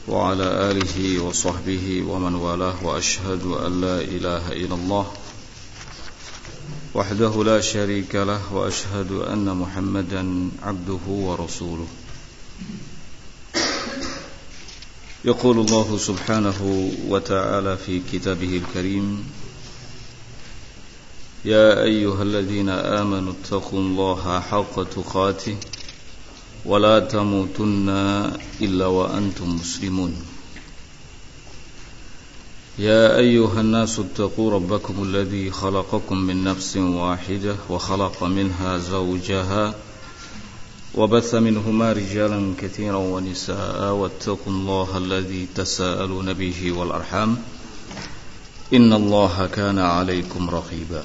وعلى آله وصحبه ومن والاه وأشهد أن لا إله إلا الله وحده لا شريك له وأشهد أن محمدا عبده ورسوله. يقول الله سبحانه وتعالى في كتابه الكريم: يا أيها الذين آمنوا اتقوا الله حق تقاته ولا تموتن إلا وأنتم مسلمون. يا أيها الناس اتقوا ربكم الذي خلقكم من نفس واحدة وخلق منها زوجها وبث منهما رجالا كثيرا ونساء واتقوا الله الذي تساءلون به والأرحام إن الله كان عليكم رقيبا.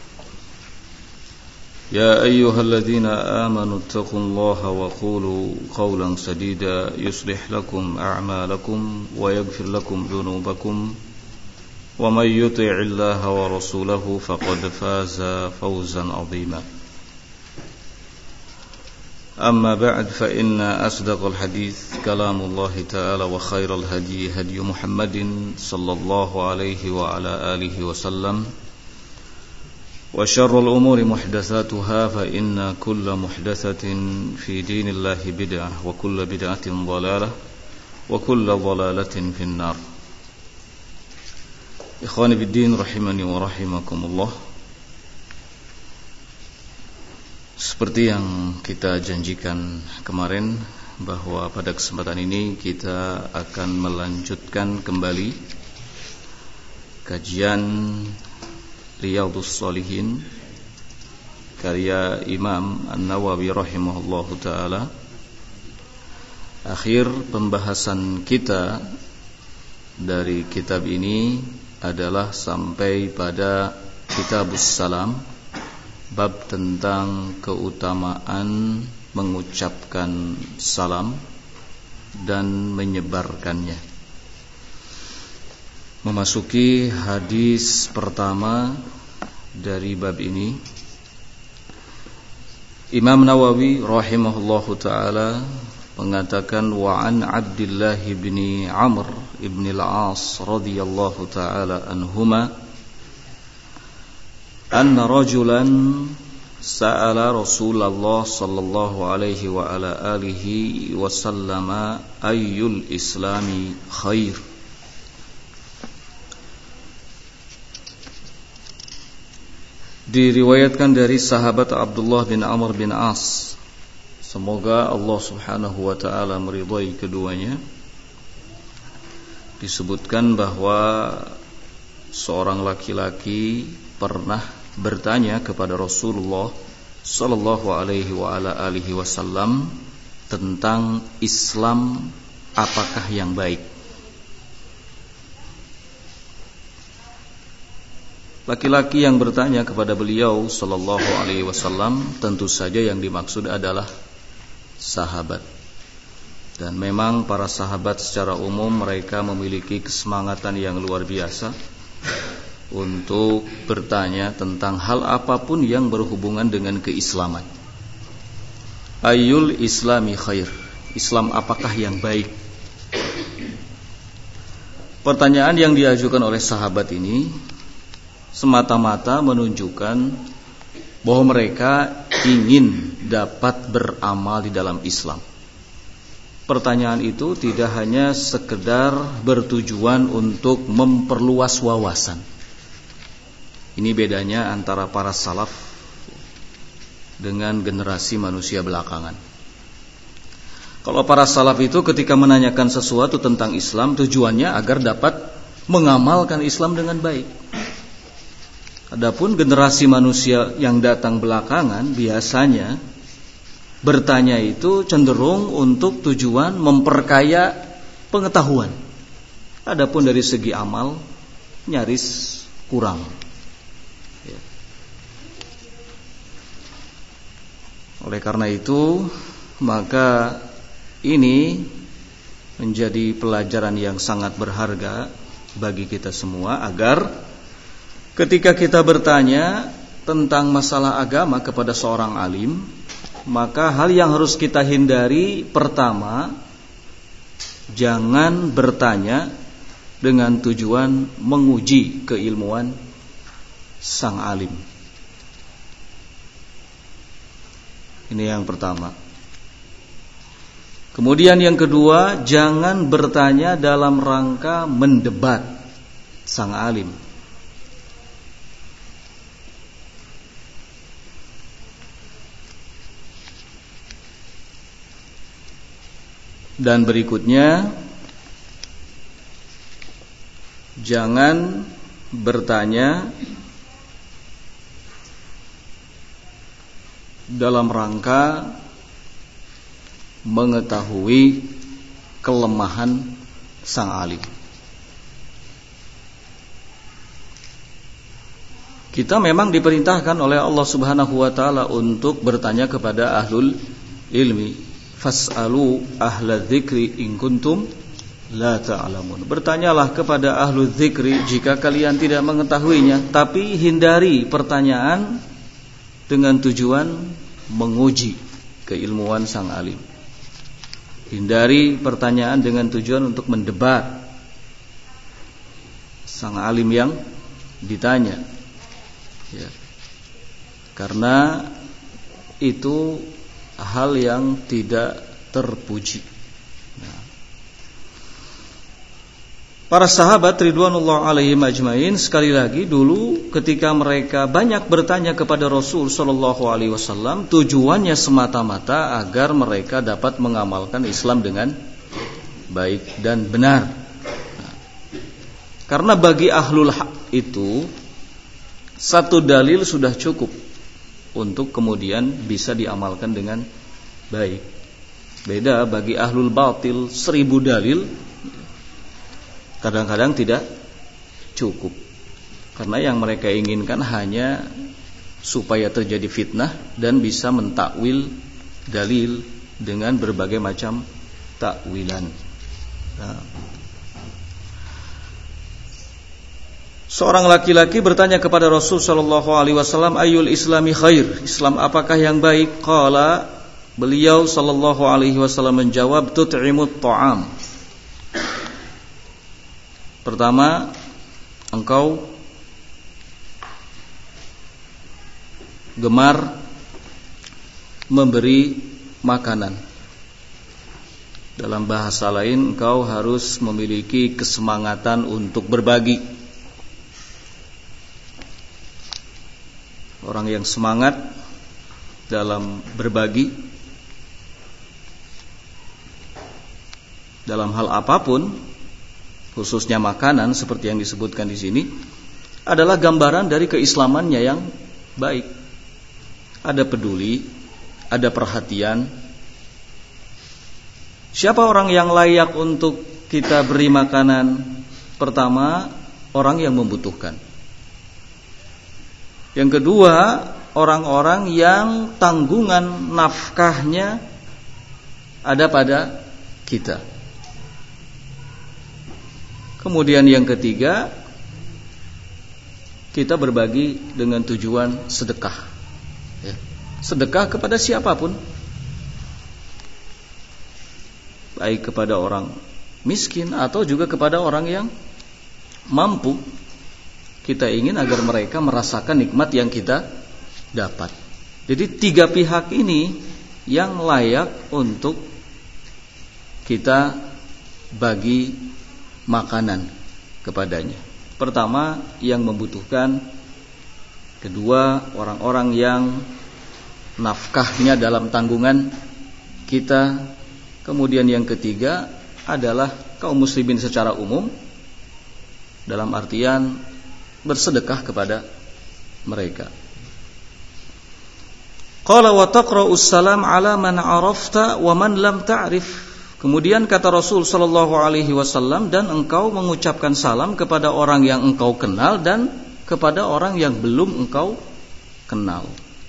يا أيها الذين آمنوا اتقوا الله وقولوا قولا سديدا يصلح لكم أعمالكم ويغفر لكم ذنوبكم ومن يطع الله ورسوله فقد فاز فوزا عظيما. أما بعد فإن أصدق الحديث كلام الله تعالى وخير الهدي هدي محمد صلى الله عليه وعلى آله وسلم وشر الأمور محدثاتها فإن كل محدثة في دين الله بدعة وكل بدعة ضلالة وكل ضلالة في النار. إخواني بالدين rahimani wa rahimakumullah. Seperti yang kita janjikan kemarin, bahwa pada kesempatan ini kita akan melanjutkan kembali kajian Riyadhus Shalihin karya Imam An-Nawawi rahimahullahu ta'ala. Akhir pembahasan kita dari kitab ini adalah sampai pada Kitabus Salam, bab tentang keutamaan mengucapkan salam dan menyebarkannya. Memasuki hadis pertama dari bab ini, Imam Nawawi rahimahullahu ta'ala mengatakan: wa an Abdullah bin Amr ibn al-As radhiyallahu ta'ala anhuma anna rajulan sa'ala Rasulullah sallallahu alaihi wa ala alihi wa sallama ayyul islami khair. Diriwayatkan dari sahabat Abdullah bin Amr bin As, semoga Allah subhanahu wa ta'ala meridhai keduanya, disebutkan bahwa seorang laki-laki pernah bertanya kepada Rasulullah sallallahu alaihi wa ala alihi wasallam tentang Islam apakah yang baik. Laki-laki yang bertanya kepada beliau sallallahu alaihi wasallam tentu saja yang dimaksud adalah sahabat. Dan memang para sahabat secara umum mereka memiliki kesemangatan yang luar biasa untuk bertanya tentang hal apapun yang berhubungan dengan keislaman. Ayyul islami khair, Islam apakah yang baik? Pertanyaan yang diajukan oleh sahabat ini semata-mata menunjukkan bahwa mereka ingin dapat beramal di dalam Islam. Pertanyaan itu tidak hanya sekedar bertujuan untuk memperluas wawasan. Ini bedanya antara para salaf dengan generasi manusia belakangan. Kalau para salaf itu ketika menanyakan sesuatu tentang Islam, tujuannya agar dapat mengamalkan Islam dengan baik. Adapun generasi manusia yang datang belakangan biasanya bertanya itu cenderung untuk tujuan memperkaya pengetahuan. Adapun dari segi amal nyaris kurang. Oleh karena itu, maka ini menjadi pelajaran yang sangat berharga bagi kita semua, agar ketika kita bertanya tentang masalah agama kepada seorang alim, maka hal yang harus kita hindari pertama jangan bertanya dengan tujuan menguji keilmuan sang alim. Ini yang pertama. Kemudian yang kedua, jangan bertanya dalam rangka mendebat sang alim. Dan berikutnya, jangan bertanya dalam rangka mengetahui kelemahan sang alim. Kita memang diperintahkan oleh Allah Subhanahu wa taala untuk bertanya kepada ahlul ilmi. Fas'alu ahla dzikri in kuntum la ta'lamun. Bertanyalah kepada ahlul dzikri jika kalian tidak mengetahuinya, tapi hindari pertanyaan dengan tujuan menguji keilmuan sang alim. Hindari pertanyaan dengan tujuan untuk mendebat sang alim yang ditanya, ya. Karena itu hal yang tidak terpuji. Para sahabat ridwanullah alaihim ajmain, sekali lagi dulu ketika mereka banyak bertanya kepada Rasul sallallahu alaihi wasallam, tujuannya semata-mata agar mereka dapat mengamalkan Islam dengan baik dan benar. Karena bagi ahlul haq itu satu dalil sudah cukup untuk kemudian bisa diamalkan dengan baik. Beda bagi ahlul batil, 1000 dalil kadang-kadang tidak cukup. Karena yang mereka inginkan hanya supaya terjadi fitnah dan bisa mentakwil dalil dengan berbagai macam takwilan. Nah, seorang laki-laki bertanya kepada Rasul sallallahu alaihi wasallam, "Ayyul islami khair?" Islam apakah yang baik? Qala, beliau sallallahu alaihi wasallam menjawab, "Tut'imut ta'am." Pertama, engkau gemar memberi makanan. Dalam bahasa lain, engkau harus memiliki kesemangatan untuk berbagi. Orang yang semangat dalam berbagi dalam hal apapun, khususnya makanan seperti yang disebutkan di sini, adalah gambaran dari keislamannya yang baik. Ada peduli, ada perhatian. Siapa orang yang layak untuk kita beri makanan? Pertama, orang yang membutuhkan. Yang kedua, orang-orang yang tanggungan nafkahnya ada pada kita. Kemudian yang ketiga, kita berbagi dengan tujuan sedekah, ya. Sedekah kepada siapapun, baik kepada orang miskin atau juga kepada orang yang mampu. Kita ingin agar mereka merasakan nikmat yang kita dapat. Jadi 3 pihak ini yang layak untuk kita bagi makanan kepadanya. Pertama, yang membutuhkan. Kedua, orang-orang yang nafkahnya dalam tanggungan kita. Kemudian yang ketiga adalah kaum muslimin secara umum, dalam artian bersedekah kepada mereka. Qala wa taqra'us salam ala man 'arafta wa man lam ta'rif. Kemudian kata Rasul sallallahu alaihi wasallam, dan engkau mengucapkan salam kepada orang yang engkau kenal dan kepada orang yang belum engkau kenal.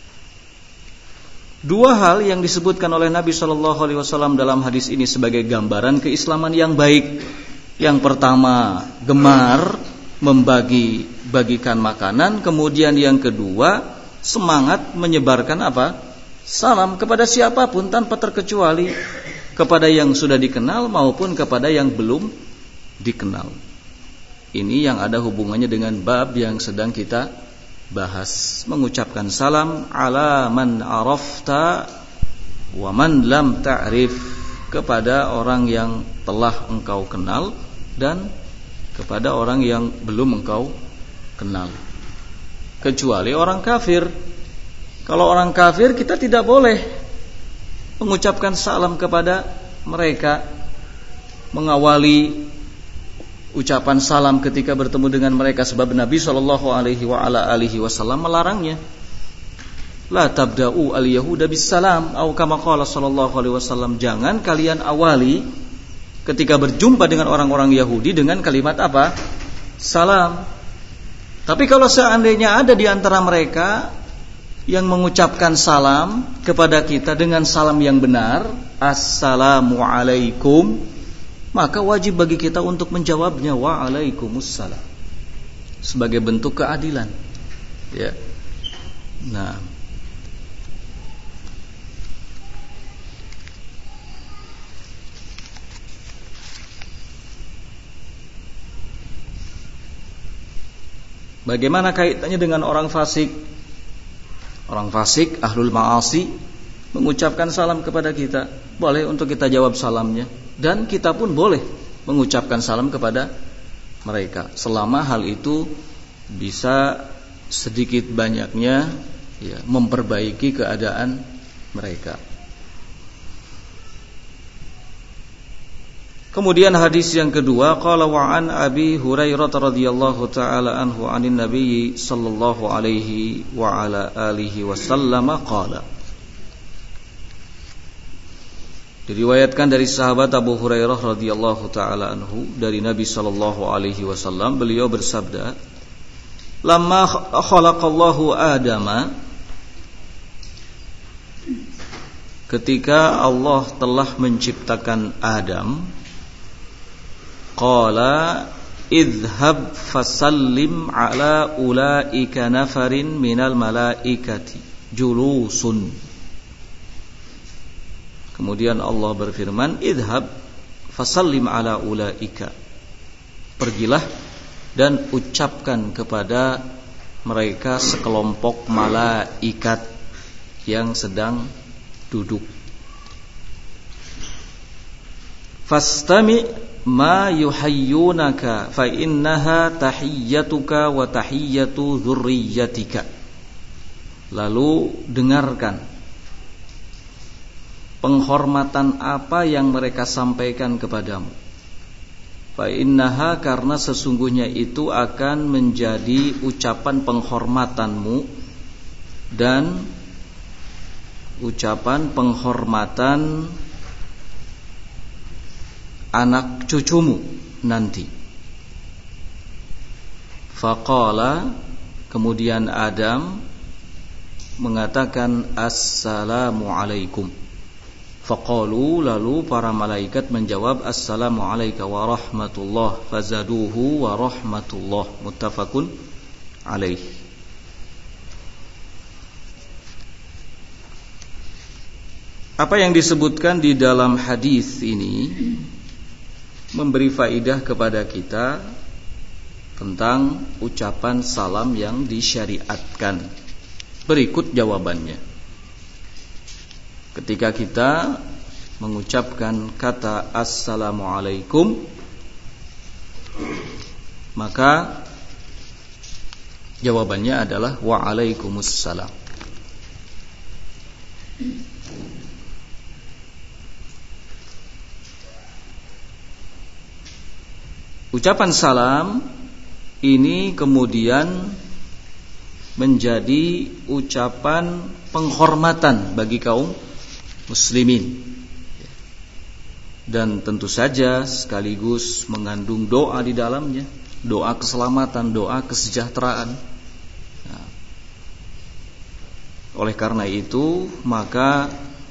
2 hal yang disebutkan oleh Nabi sallallahu alaihi wasallam dalam hadis ini sebagai gambaran keislaman yang baik. Yang pertama, gemar bagikan makanan. Kemudian yang kedua, semangat menyebarkan apa? Salam kepada siapapun tanpa terkecuali. kepada yang sudah dikenal maupun kepada yang belum dikenal. Ini yang ada hubungannya dengan bab yang sedang kita bahas. Mengucapkan salam ala man arafta wa man lam ta'rif, kepada orang yang telah engkau kenal dan kepada orang yang belum engkau kenal. Kecuali orang kafir. Kalau orang kafir kita tidak boleh mengucapkan salam kepada mereka, mengawali ucapan salam ketika bertemu dengan mereka, sebab Nabi SAW melarangnya. La tabda'u al-yahuda bis salam atau kama qala sallallahu alaihi wasallam, jangan kalian awali ketika berjumpa dengan orang-orang Yahudi dengan kalimat apa? Salam. Tapi kalau seandainya ada di antara mereka yang mengucapkan salam kepada kita dengan salam yang benar, assalamu alaikum, maka wajib bagi kita untuk menjawabnya wa alaikumussalam, sebagai bentuk keadilan. Ya. Nah, bagaimana kaitannya dengan orang fasik? Orang fasik, ahlul ma'asi, mengucapkan salam kepada kita. Boleh untuk kita jawab salamnya, dan kita pun boleh mengucapkan salam kepada mereka, selama hal itu bisa sedikit banyaknya ya, memperbaiki keadaan mereka. Kemudian hadis yang kedua, qala wa an Abi Hurairah radhiyallahu taala anhu anin Nabi sallallahu alaihi wa ala alihi wasallam qala. Diriwayatkan dari sahabat Abu Hurairah radhiyallahu taala anhu dari Nabi sallallahu alaihi wasallam, beliau bersabda, "Lamma khalaqallahu Adama", ketika Allah telah menciptakan Adam, qala idhhab fasallim ala ulaika nafarin minal malaikati julusun. Kemudian Allah berfirman, idhhab fasallim ala ulaika, pergilah dan ucapkan kepada mereka sekelompok malaikat yang sedang duduk. Fastami ma yuhayyunaka fa innaha tahiyyatuka wa tahiyyatu dzurriyyatika. Lalu dengarkan penghormatan apa yang mereka sampaikan kepadamu. Fa innaha, karena sesungguhnya itu akan menjadi ucapan penghormatanmu dan ucapan penghormatan anak cucumu nanti. Faqala, kemudian Adam mengatakan assalamu alaikum. Faqalu, lalu para malaikat menjawab assalamu alayka wa rahmatullah, fazaduhu wa rahmatullah, muttafaqun alaih. Apa yang disebutkan di dalam hadis ini memberi faidah kepada kita tentang ucapan salam yang disyariatkan. Berikut jawabannya. Ketika kita mengucapkan kata assalamualaikum, maka jawabannya adalah waalaikumsalam. Ucapan salam ini kemudian menjadi ucapan penghormatan bagi kaum muslimin, dan tentu saja sekaligus mengandung doa di dalamnya, doa keselamatan, doa kesejahteraan. Nah, oleh karena itu maka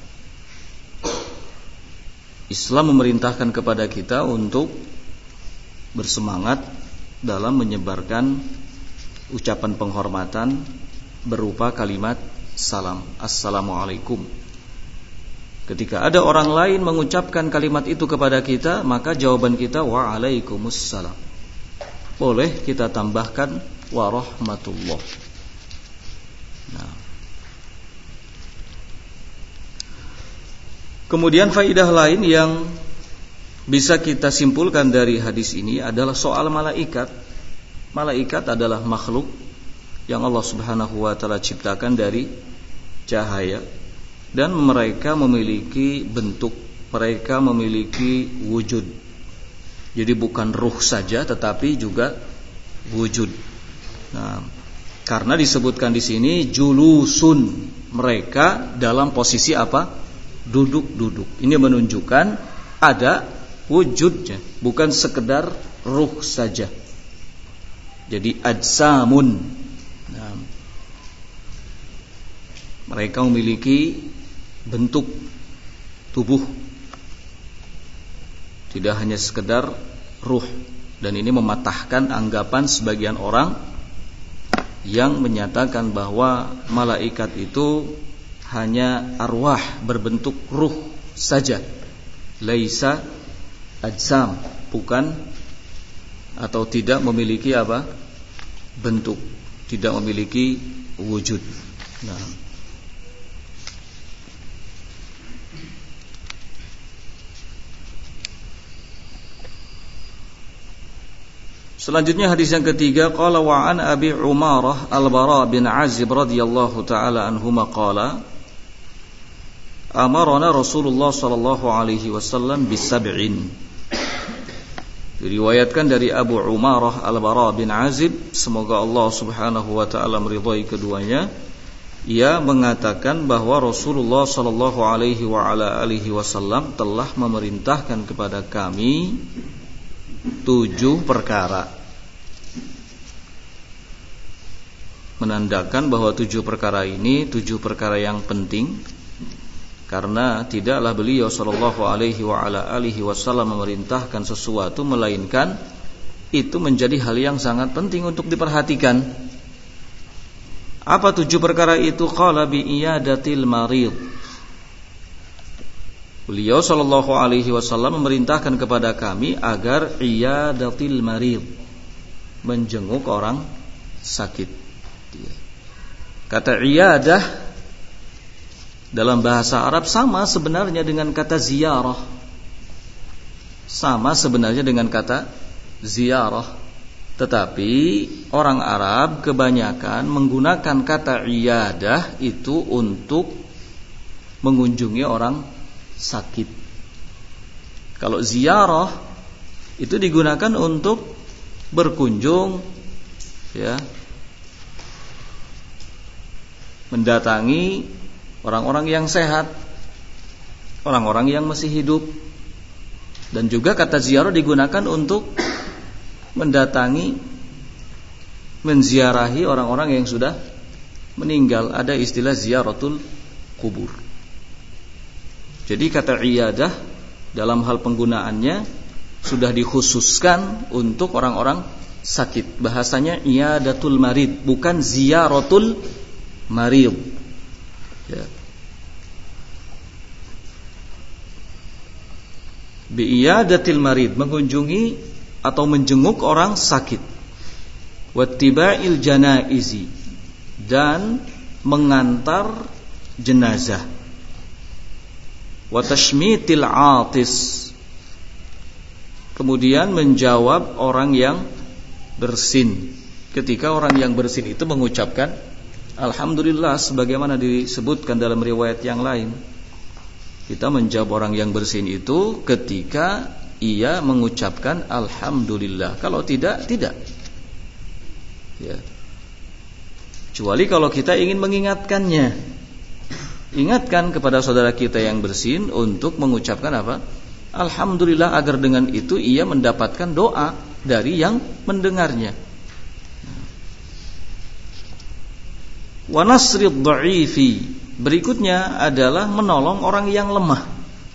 Islam memerintahkan kepada kita untuk bersemangat dalam menyebarkan ucapan penghormatan berupa kalimat salam, assalamualaikum. Ketika ada orang lain mengucapkan kalimat itu kepada kita, maka jawaban kita wa'alaikumussalam. Boleh kita tambahkan warahmatullah. Nah. Kemudian faidah lain yang bisa kita simpulkan dari hadis ini adalah soal malaikat. Malaikat adalah makhluk yang Allah Subhanahu wa taala ciptakan dari cahaya, dan mereka memiliki bentuk, mereka memiliki wujud. Jadi bukan ruh saja tetapi juga wujud. Nah, karena disebutkan di sini julusun, mereka dalam posisi apa? Duduk-duduk. Ini menunjukkan ada wujudnya, bukan sekedar ruh saja. Jadi ajsamun. Nah, mereka memiliki bentuk tubuh, tidak hanya sekedar ruh. Dan ini mematahkan anggapan sebagian orang yang menyatakan bahwa malaikat itu hanya arwah berbentuk ruh saja, laisa ajsam, bukan atau tidak memiliki apa? Bentuk, tidak memiliki wujud. Nah, selanjutnya hadis yang ketiga, qala wa an Abi Umarah Al-Bara bin Azib radhiyallahu taala anhuma qala amarna Rasulullah sallallahu alaihi wasallam bisab'in. Diriwayatkan dari Abu Umarah Al-Bara bin Azib, semoga Allah Subhanahu wa taala meridhai keduanya. Ia mengatakan bahwa Rasulullah sallallahu alaihi wa ala alihi wasallam telah memerintahkan kepada kami 7 perkara. Menandakan bahwa 7 perkara ini 7 perkara yang penting, karena tidaklah beliau sallallahu alaihi wa ala alihi wasallam memerintahkan sesuatu melainkan itu menjadi hal yang sangat penting untuk diperhatikan. Apa 7 perkara itu? Qala bi iyadatil marid. Beliau sallallahu alaihi wasallam memerintahkan kepada kami agar iyadatil marid, menjenguk orang sakit. Kata iyadah dalam bahasa Arab sama sebenarnya dengan kata ziarah. Sama sebenarnya dengan kata ziarah. Tetapi orang Arab kebanyakan menggunakan kata iyadah itu untuk mengunjungi orang sakit. Kalau ziarah itu digunakan untuk berkunjung, ya, mendatangi orang-orang yang sehat, orang-orang yang masih hidup. Dan juga kata ziarah digunakan untuk mendatangi, menziarahi orang-orang yang sudah meninggal. Ada istilah ziaratul kubur. Jadi kata iyadah dalam hal penggunaannya sudah dikhususkan untuk orang-orang sakit. Bahasanya iyadatul marid, bukan ziyaratul marid. Ya. Bi'iyadatil marid, mengunjungi atau menjenguk orang sakit. Wattiba'il janaizi, dan mengantar jenazah. Watashmitil atis, kemudian menjawab orang yang bersin. Ketika orang yang bersin itu mengucapkan alhamdulillah, sebagaimana disebutkan dalam riwayat yang lain, kita menjawab orang yang bersin itu ketika ia mengucapkan alhamdulillah. Kalau tidak, tidak. Ya. Kecuali kalau kita ingin mengingatkannya. Ingatkan kepada saudara kita yang bersin untuk mengucapkan apa? Alhamdulillah, agar dengan itu ia mendapatkan doa dari yang mendengarnya. Wa nasrid dha'ifi, berikutnya adalah menolong orang yang lemah.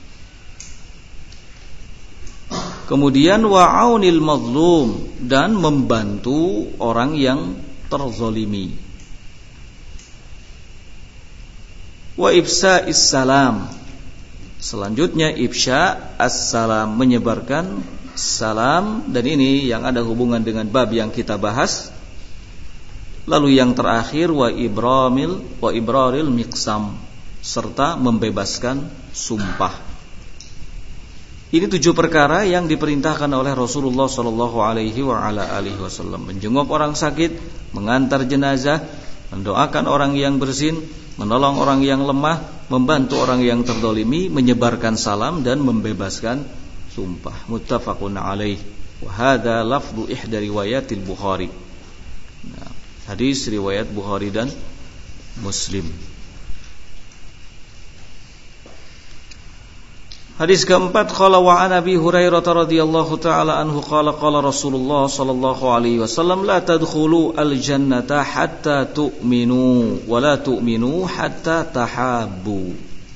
Kemudian wa aunil mazlum, dan membantu orang yang terzalimi. Wa ifsa'is salam, Selanjutnya ifsya as-salam, menyebarkan salam, dan ini yang ada hubungan dengan bab yang kita bahas. Lalu yang terakhir wa ibraril miqsam, serta membebaskan sumpah. Ini 7 perkara yang diperintahkan oleh Rasulullah sallallahu alaihi wasallam. Menjenguk orang sakit, mengantar jenazah, mendoakan orang yang bersin, menolong orang yang lemah, membantu orang yang terdolimi, menyebarkan salam, dan membebaskan sumpah. Muttafaqun alaih. Wa hadza lafdhu ihda riwayatil Bukhari. Nah, hadis riwayat Bukhari dan Muslim. Hadis keempat, qala wa an Abi Hurairah radhiyallahu taala anhu qala qala Rasulullah sallallahu alaihi wasallam la tadkhulu al-jannata hatta tu'minu wa la tu'minu hatta tahabbu.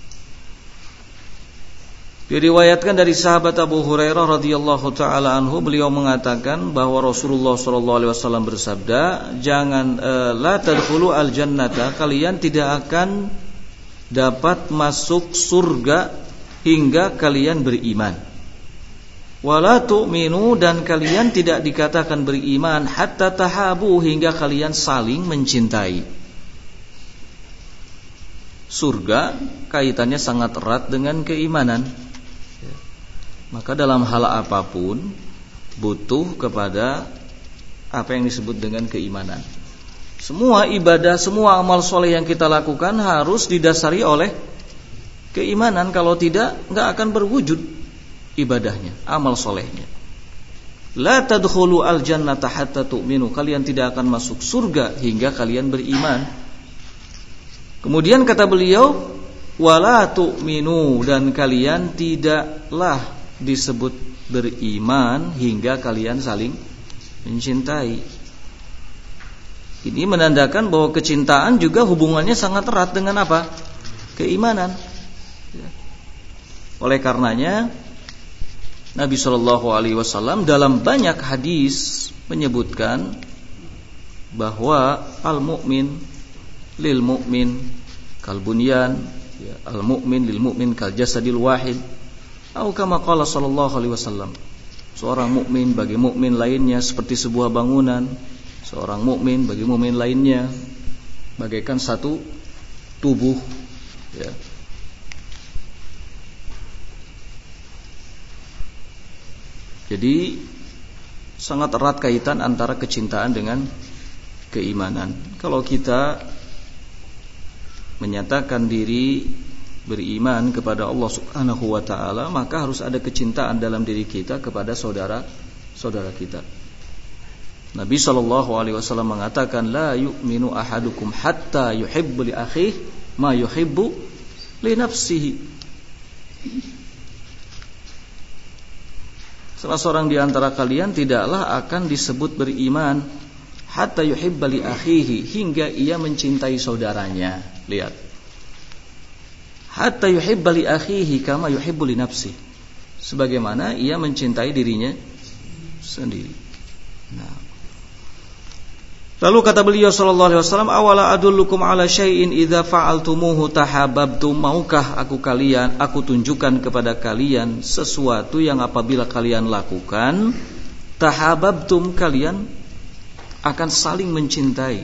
Diriwayatkan dari sahabat Abu Hurairah radhiyallahu taala anhu, beliau mengatakan bahwa Rasulullah sallallahu alaihi wasallam bersabda, jangan la tadkhulu al-jannata, kalian tidak akan dapat masuk surga hingga kalian beriman. Wala tu'minu, dan kalian tidak dikatakan beriman hatta tahabu, hingga kalian saling mencintai. Surga kaitannya sangat erat dengan keimanan. Maka dalam hal apapun butuh kepada apa yang disebut dengan keimanan. Semua ibadah, semua amal soleh yang kita lakukan harus didasari oleh keimanan. Kalau tidak, enggak akan berwujud ibadahnya, amal solehnya. La tadkhulu al-jannata hatta tu'minu, kalian tidak akan masuk surga hingga kalian beriman. Kemudian kata beliau, wala tu'minu, dan kalian tidaklah disebut beriman hingga kalian saling mencintai. Ini menandakan bahwa kecintaan juga hubungannya sangat erat dengan apa? Keimanan. Oleh karenanya Nabi Shallallahu Alaihi Wasallam dalam banyak hadis menyebutkan bahwa al-mu'min lil mu'min kal bunyan, al-mu'min lil mu'min kal jasadil wahid, atau kama qala Shallallahu Alaihi Wasallam, seorang mukmin bagi mukmin lainnya seperti sebuah bangunan, seorang mukmin bagi mukmin lainnya bagaikan satu tubuh, ya. Jadi sangat erat kaitan antara kecintaan dengan keimanan. Kalau kita menyatakan diri beriman kepada Allah Subhanahu wa taala, maka harus ada kecintaan dalam diri kita kepada saudara kita. Nabi sallallahu alaihi wasallam mengatakan, la yu'minu ahadukum hatta yuhibbu li akhihi ma yuhibbu li nafsihi. Salah seorang di antara kalian tidaklah akan disebut beriman hatta yuhibba li akhihi, hingga ia mencintai saudaranya. Lihat. Hatta yuhibba li akhihi kama yuhibbu li nafsihi. Sebagaimana ia mencintai dirinya sendiri. Nah. Lalu kata beliau sallallahu alaihi wasallam, awala adullukum ala syai'in idza fa'altumuhu tahabbtum, maukah aku tunjukkan kepada kalian sesuatu yang apabila kalian lakukan tahabbtum, kalian akan saling mencintai.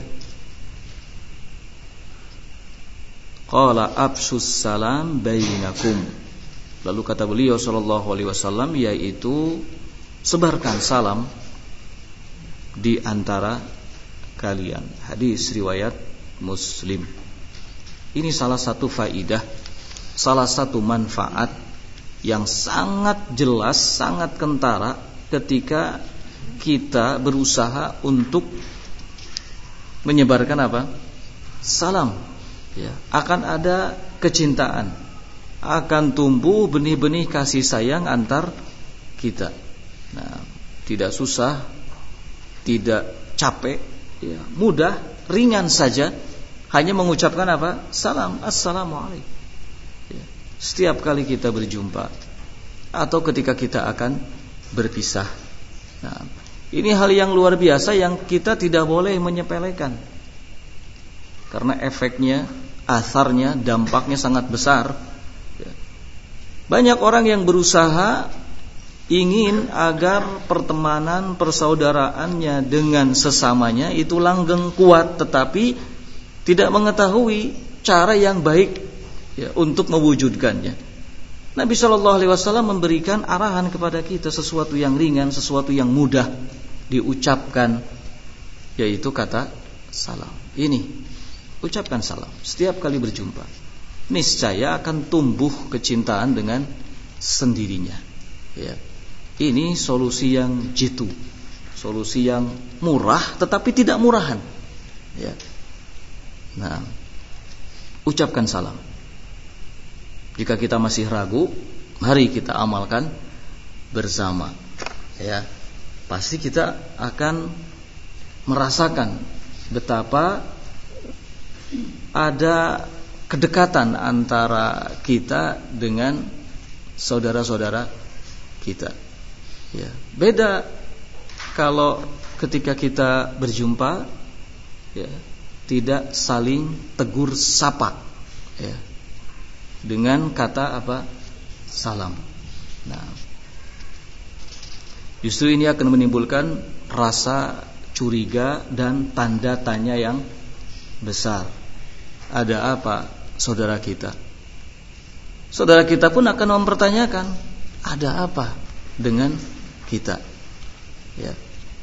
Qala afshus salam bainakum. Lalu kata beliau sallallahu alaihi wasallam, yaitu sebarkan salam di antara kalian. Hadis riwayat Muslim. Ini salah satu faidah, salah satu manfaat yang sangat jelas, sangat kentara ketika kita berusaha untuk menyebarkan apa? Salam. Ya, akan ada kecintaan, akan tumbuh benih-benih kasih sayang antar kita. Nah, tidak susah, tidak capek, ya, mudah, ringan saja, hanya mengucapkan apa? Salam, assalamualaikum. Ya, setiap kali kita berjumpa atau ketika kita akan berpisah. Nah, ini hal yang luar biasa yang kita tidak boleh menyepelekan, karena efeknya, atharnya, dampaknya sangat besar. Ya. Banyak orang yang berusaha ingin agar pertemanan persaudaraannya dengan sesamanya itu langgeng kuat, tetapi tidak mengetahui cara yang baik ya, untuk mewujudkannya. Nabi SAW memberikan arahan kepada kita sesuatu yang ringan, sesuatu yang mudah diucapkan, yaitu kata salam. Ini, ucapkan salam setiap kali berjumpa. Niscaya akan tumbuh kecintaan dengan sendirinya. Ya. Ini solusi yang jitu, solusi yang murah tetapi tidak murahan. Ya. Nah, ucapkan salam. Jika kita masih ragu, mari kita amalkan bersama. Ya, pasti kita akan merasakan betapa ada kedekatan antara kita dengan saudara-saudara kita. Ya, beda kalau ketika kita berjumpa, ya, tidak saling tegur sapa, ya, dengan kata apa? Salam. Nah, justru ini akan menimbulkan rasa curiga dan tanda tanya yang besar. Ada apa saudara kita? Saudara kita pun akan mempertanyakan, ada apa dengan kita? Ya.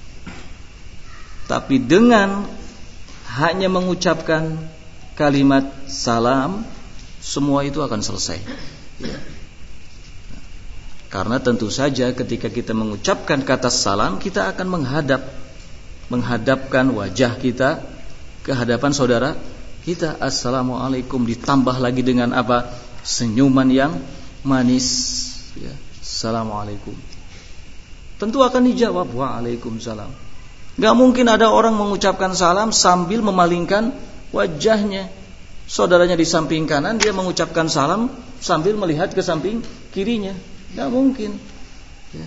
Tapi dengan hanya mengucapkan kalimat salam, semua itu akan selesai. Ya. Karena tentu saja ketika kita mengucapkan kata salam, kita akan menghadapkan wajah kita ke hadapan saudara kita. Assalamualaikum, ditambah lagi dengan apa? Senyuman yang manis. Ya. Assalamualaikum. Tentu akan dijawab waalaikumsalam. Gak mungkin ada orang mengucapkan salam sambil memalingkan wajahnya. Saudaranya di samping kanan, dia mengucapkan salam sambil melihat ke samping kirinya. Gak mungkin. Ya.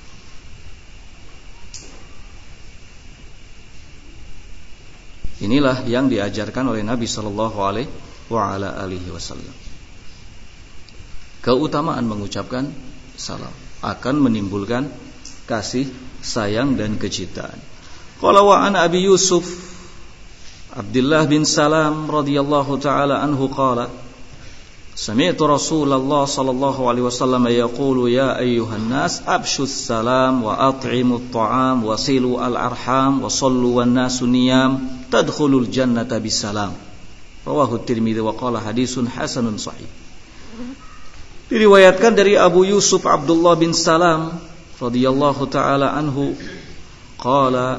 Inilah yang diajarkan oleh Nabi Sallallahu Alaihi Wasallam. Keutamaan mengucapkan salam akan menimbulkan kasih sayang dan kecintaan. Qala wa an Abi Yusuf Abdullah bin Salam radhiyallahu taala anhu qala sami'tu Rasulullah sallallahu alaihi wasallam yaqulu ya ayyuhan nas abshus salam wa at'imut ta'am wa silu al arham wa sallu wan nasu niyam tadkhulul jannata bisalam. Rawahu Tirmidzi wa qala hadisun hasanun sahih. Diriwayatkan dari Abu Yusuf Abdullah bin Salam radhiyallahu taala anhu qala,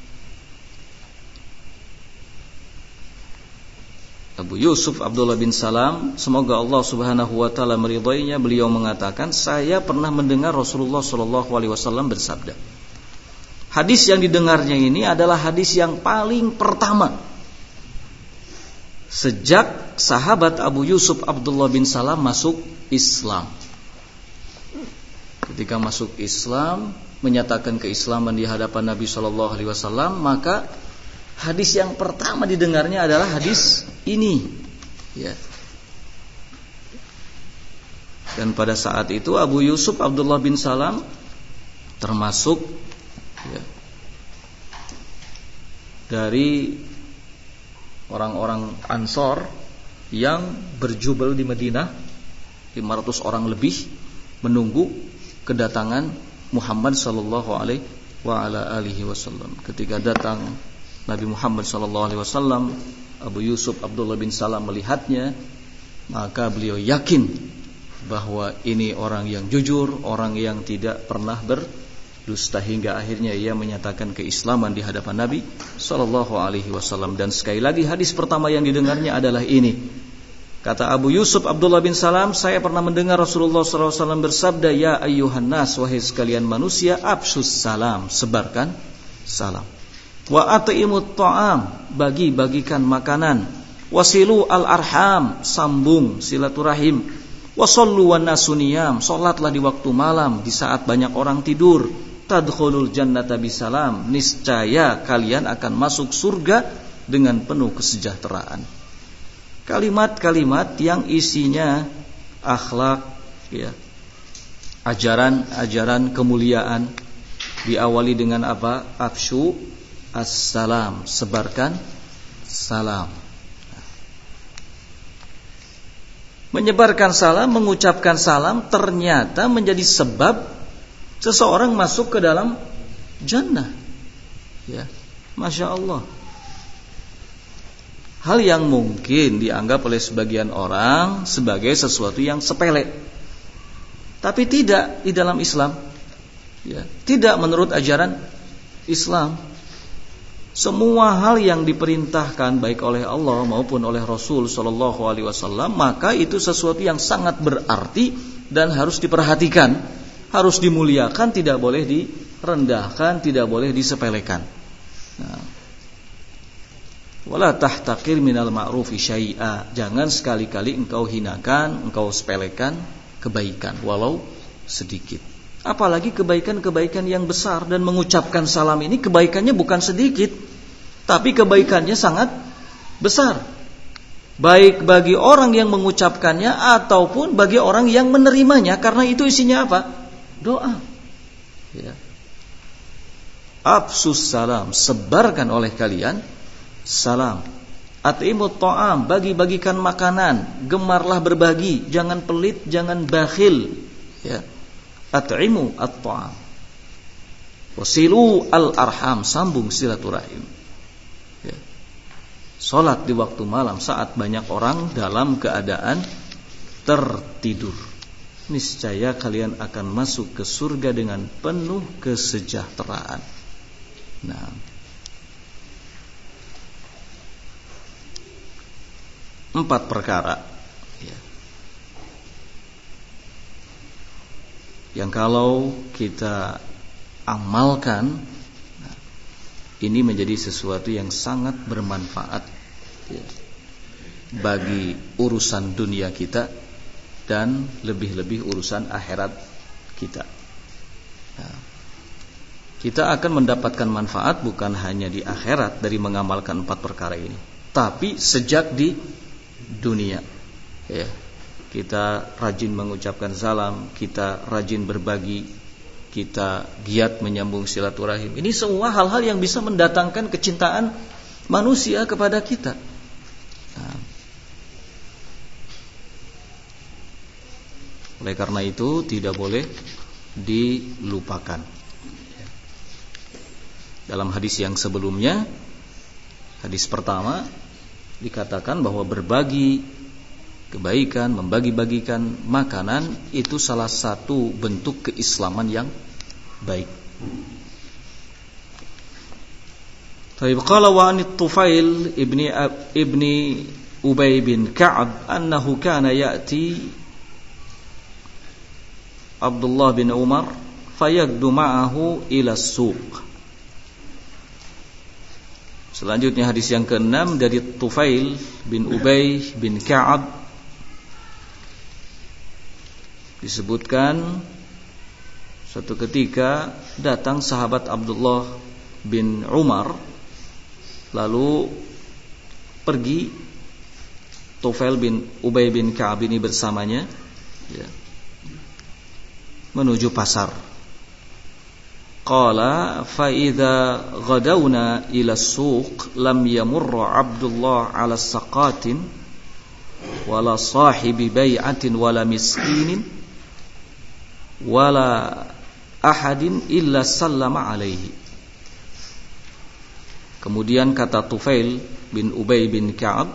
Abu Yusuf Abdullah bin Salam, semoga Allah Subhanahu wa taala meridainya, beliau mengatakan, saya pernah mendengar Rasulullah sallallahu alaihi wasallam bersabda. Hadis yang didengarnya ini adalah hadis yang paling pertama sejak sahabat Abu Yusuf Abdullah bin Salam masuk Islam. Ketika masuk Islam, menyatakan keislaman di hadapan Nabi sallallahu alaihi wasallam, maka hadis yang pertama didengarnya adalah hadis ini. Ya. Dan pada saat itu Abu Yusuf Abdullah bin Salam termasuk, ya, dari orang-orang Ansor yang berjubel di Madinah, 500 orang lebih menunggu kedatangan Muhammad sallallahu alaihi wasallam. Ketika datang Nabi Muhammad sallallahu alaihi wasallam, Abu Yusuf Abdullah bin Salam melihatnya, maka beliau yakin bahwa ini orang yang jujur, orang yang tidak pernah berdusta, hingga akhirnya ia menyatakan keislaman di hadapan Nabi sallallahu alaihi wasallam. Dan sekali lagi hadis pertama yang didengarnya adalah ini. Kata Abu Yusuf Abdullah bin Salam, saya pernah mendengar Rasulullah sallallahu alaihi wasallam bersabda, ya ayyuhan nas, wahai sekalian manusia, absus salam, sebarkan salam. Wa at'imut ta'am, bagi-bagikan makanan. Wasilu al-arham, sambung silaturahim. Wasallu wan nasu niyam, salatlah di waktu malam, di saat banyak orang tidur. Tadkhulul jannata bisalam, niscaya kalian akan masuk surga dengan penuh kesejahteraan. Kalimat-kalimat yang isinya akhlak, ya, ajaran kemuliaan diawali dengan apa? Afshu as-salam, sebarkan salam. Menyebarkan salam, mengucapkan salam ternyata menjadi sebab seseorang masuk ke dalam jannah. Ya, Masya Allah. Hal yang mungkin dianggap oleh sebagian orang sebagai sesuatu yang sepele, tapi tidak di dalam Islam. Ya, tidak menurut ajaran Islam. Semua hal yang diperintahkan baik oleh Allah maupun oleh Rasul Shallallahu Alaihi Wasallam, maka itu sesuatu yang sangat berarti dan harus diperhatikan, harus dimuliakan, tidak boleh direndahkan, tidak boleh disepelekan. Nah, wala tahtaqir minal ma'rufi syai'a, jangan sekali-kali engkau hinakan, engkau sepelekan kebaikan walau sedikit. Apalagi kebaikan-kebaikan yang besar, dan mengucapkan salam ini kebaikannya bukan sedikit, tapi kebaikannya sangat besar. Baik bagi orang yang mengucapkannya ataupun bagi orang yang menerimanya, karena itu isinya apa? Doa. Ya. Afsus salam, sebarkan oleh kalian salam. At'imut ta'am, bagi-bagikan makanan, gemarlah berbagi, jangan pelit, jangan bakhil. Ya. At'imu at-ta'am. Wasilu al-arham, sambung silaturahim. Ya. Salat di waktu malam saat banyak orang dalam keadaan tertidur. Niscaya kalian akan masuk ke surga dengan penuh kesejahteraan. Nah, empat perkara ya, yang kalau kita amalkan, nah, ini menjadi sesuatu yang sangat bermanfaat ya, bagi urusan dunia kita dan lebih-lebih urusan akhirat kita. Nah, kita akan mendapatkan manfaat bukan hanya di akhirat dari mengamalkan empat perkara ini, tapi sejak di dunia ya. Kita rajin mengucapkan salam, kita rajin berbagi, kita giat menyambung silaturahim. Ini semua hal-hal yang bisa mendatangkan kecintaan manusia kepada kita. Nah, oleh karena itu tidak boleh dilupakan. Dalam hadis yang sebelumnya, hadis pertama, dikatakan bahwa berbagi kebaikan, membagi-bagikan makanan itu salah satu bentuk keislaman yang baik. Taib qala wa an Tufail ibni Ubay bin Ka'ab annahu kana ya'ti Abdullah bin Umar fayagdu ma'ahu ila as-suq. Selanjutnya hadis yang ke-6 dari Tufail bin Ubay bin Ka'ab, disebutkan suatu ketika datang sahabat Abdullah bin Umar, lalu pergi Tufail bin Ubay bin Ka'ab ini bersamanya ya, menuju pasar. Qala fa idza ghadawna ila as-suq lam yamurra Abdullah ala saqatin wala sahibi bai'atin wala miskinin wala ahadin illa sallama alaihi. Kemudian kata Tufail bin Ubay bin Ka'ab,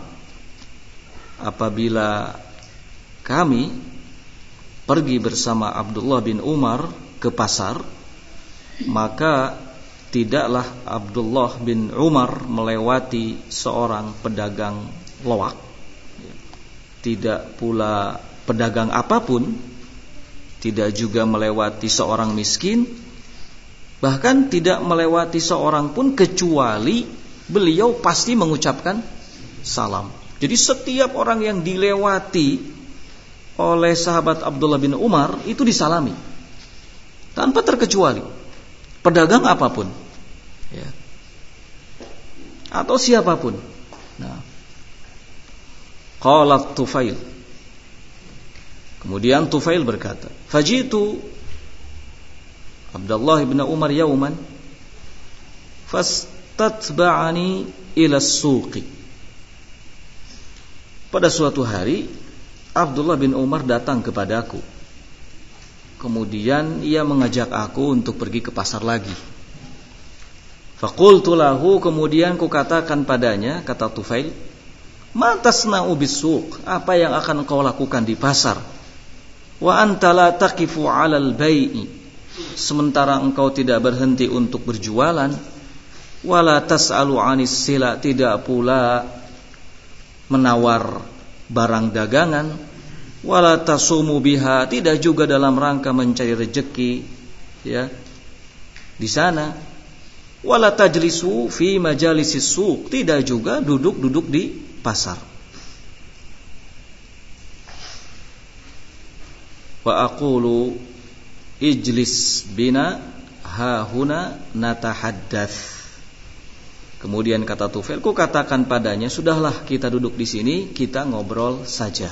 apabila kami pergi bersama Abdullah bin Umar ke pasar, maka tidaklah Abdullah bin Umar melewati seorang pedagang loak, tidak pula pedagang apapun, tidak juga melewati seorang miskin, bahkan tidak melewati seorang pun kecuali beliau pasti mengucapkan salam. Jadi setiap orang yang dilewati oleh sahabat Abdullah bin Umar itu disalami tanpa terkecuali, pedagang apapun ya, atau siapapun. Nah, qala Tufail, kemudian Tufail berkata, fajitu Abdullah bin Umar yauman fastatba'ani ila as-suqi. Pada suatu hari Abdullah bin Umar datang kepadaku. Kemudian ia mengajak aku untuk pergi ke pasar lagi. Faqultu lahu, kemudian kukatakan padanya, kata Tufail, ma tasna'u bis-suq, apa yang akan kau lakukan di pasar? Wa anta la taqifu 'alal bai'i, sementara engkau tidak berhenti untuk berjualan. Wala tas'alu 'anis sila, tidak pula menawar barang dagangan. Wala tasumu biha, tidak juga dalam rangka mencari rezeki ya di sana. Wala tajlisu fi majalisis suq, tidak juga duduk-duduk di pasar. Wa aqulu ijlis bina hahuna natahaddath. Kemudian kata Tufail, ku katakan padanya, sudahlah kita duduk di sini, kita ngobrol saja.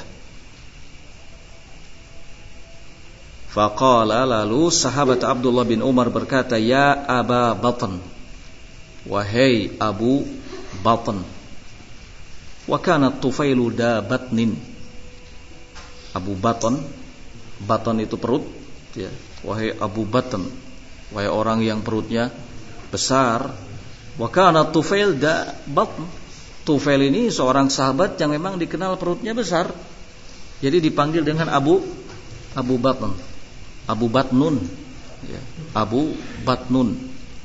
Faqala, lalu sahabat Abdullah bin Umar berkata, ya Aba Batn, wahai Abu Batn. Wa kana Tufailu da batnin. Abu Batn, Batn itu perut ya. Wahai Abu Batn, wahai orang yang perutnya besar. Wa kana Tufail da batn. Tufail ini seorang sahabat yang memang dikenal perutnya besar. Jadi dipanggil dengan Abu Batn, Abu Batnun ya. Abu Batnun.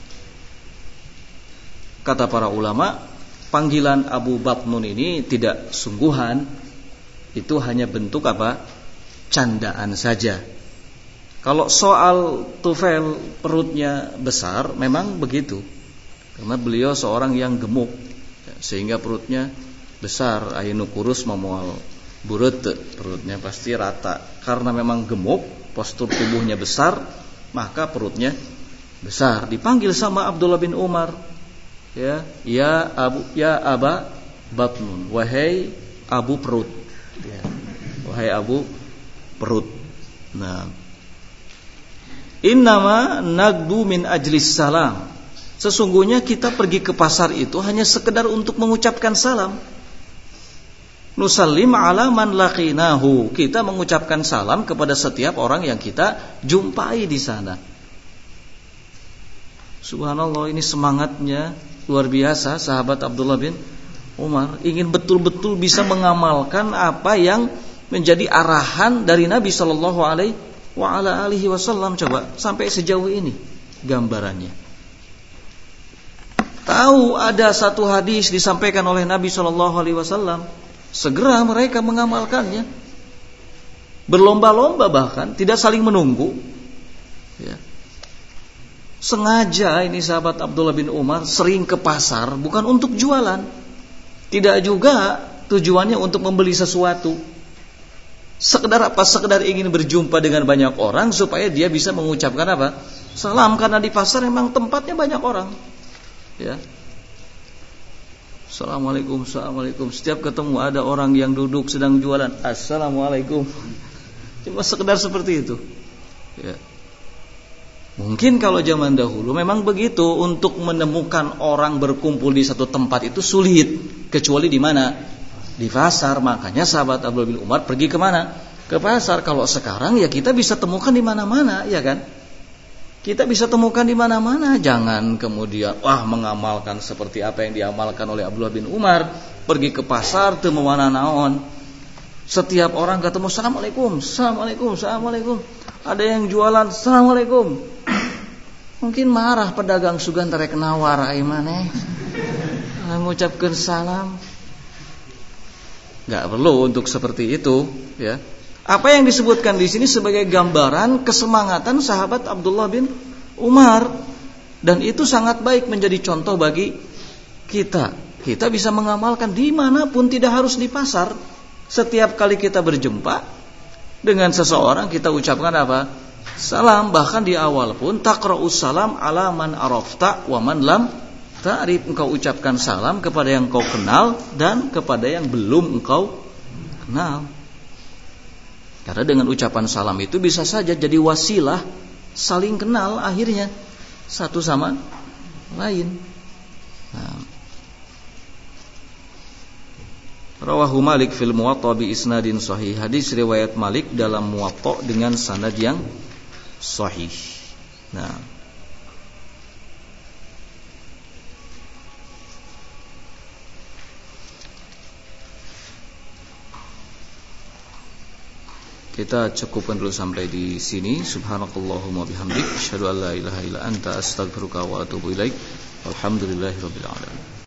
Kata para ulama, panggilan Abu Batnun ini tidak sungguhan, itu hanya bentuk apa? Candaan saja. Kalau soal Tufail perutnya besar, memang begitu. Karena beliau seorang yang gemuk, sehingga perutnya besar. Ainu kurus memual burut, perutnya pasti rata. Karena memang gemuk, postur tubuhnya besar, maka perutnya besar. Dipanggil sama Abdullah bin Umar, ya Aba Batnun, wahai Abu perut ya. Wahai Abu perut. Nah, innama nagdu min ajlis salam, sesungguhnya kita pergi ke pasar itu hanya sekedar untuk mengucapkan salam. Nusallim ala man laqinahu, kita mengucapkan salam kepada setiap orang yang kita jumpai di sana. Subhanallah, ini semangatnya luar biasa sahabat Abdullah bin Umar, ingin betul-betul bisa mengamalkan apa yang menjadi arahan dari Nabi sallallahu alaihi wasallam. Coba sampai sejauh ini gambarannya. Tahu ada satu hadis disampaikan oleh Nabi sallallahu alaihi wasallam, segera mereka mengamalkannya. Berlomba-lomba, bahkan tidak saling menunggu ya. Sengaja ini sahabat Abdullah bin Umar sering ke pasar bukan untuk jualan, tidak juga tujuannya untuk membeli sesuatu. Sekedar apa? Sekedar ingin berjumpa dengan banyak orang supaya dia bisa mengucapkan apa? Salam, karena di pasar memang tempatnya banyak orang ya. Assalamualaikum, assalamualaikum. Setiap ketemu ada orang yang duduk sedang jualan, assalamualaikum. Cuma sekedar seperti itu ya. Mungkin kalau zaman dahulu memang begitu, untuk menemukan orang berkumpul di satu tempat itu sulit, kecuali di mana? Di pasar. Makanya sahabat Abdullah bin Umar pergi ke mana? Ke pasar. Kalau sekarang ya kita bisa temukan di mana-mana, ya kan? Kita bisa temukan di mana-mana. Jangan kemudian mengamalkan seperti apa yang diamalkan oleh Abdullah bin Umar, pergi ke pasar teu mewana naon. Setiap orang ketemu, assalamualaikum, assalamualaikum, assalamualaikum. Ada yang jualan, assalamualaikum. Mungkin marah pedagang sugan terek nawar ai maneh. Mengucapkan salam. Enggak perlu untuk seperti itu, ya. Apa yang disebutkan di sini sebagai gambaran kesemangatan sahabat Abdullah bin Umar, dan itu sangat baik menjadi contoh bagi kita. Kita bisa mengamalkan dimanapun, tidak harus di pasar. Setiap kali kita berjumpa dengan seseorang, kita ucapkan apa? Salam. Bahkan di awal pun, taqra'us salam ala man arafta wa man lam ta'rif. Engkau ucapkan salam kepada yang engkau kenal dan kepada yang belum engkau kenal. Karena dengan ucapan salam itu bisa saja jadi wasilah saling kenal akhirnya satu sama lain. Rawahu Malik fil Muwatta bi isnadin sahih. Hadis riwayat Malik dalam Muwatta dengan sanad yang sahih. Nah, kita cukupkan dulu sampai di sini. Subhanakallahumma bihamdik, asyhadu an la ilaha illa anta, astaghfiruka wa atubu ilaik. Alhamdulillahirabbil alamin.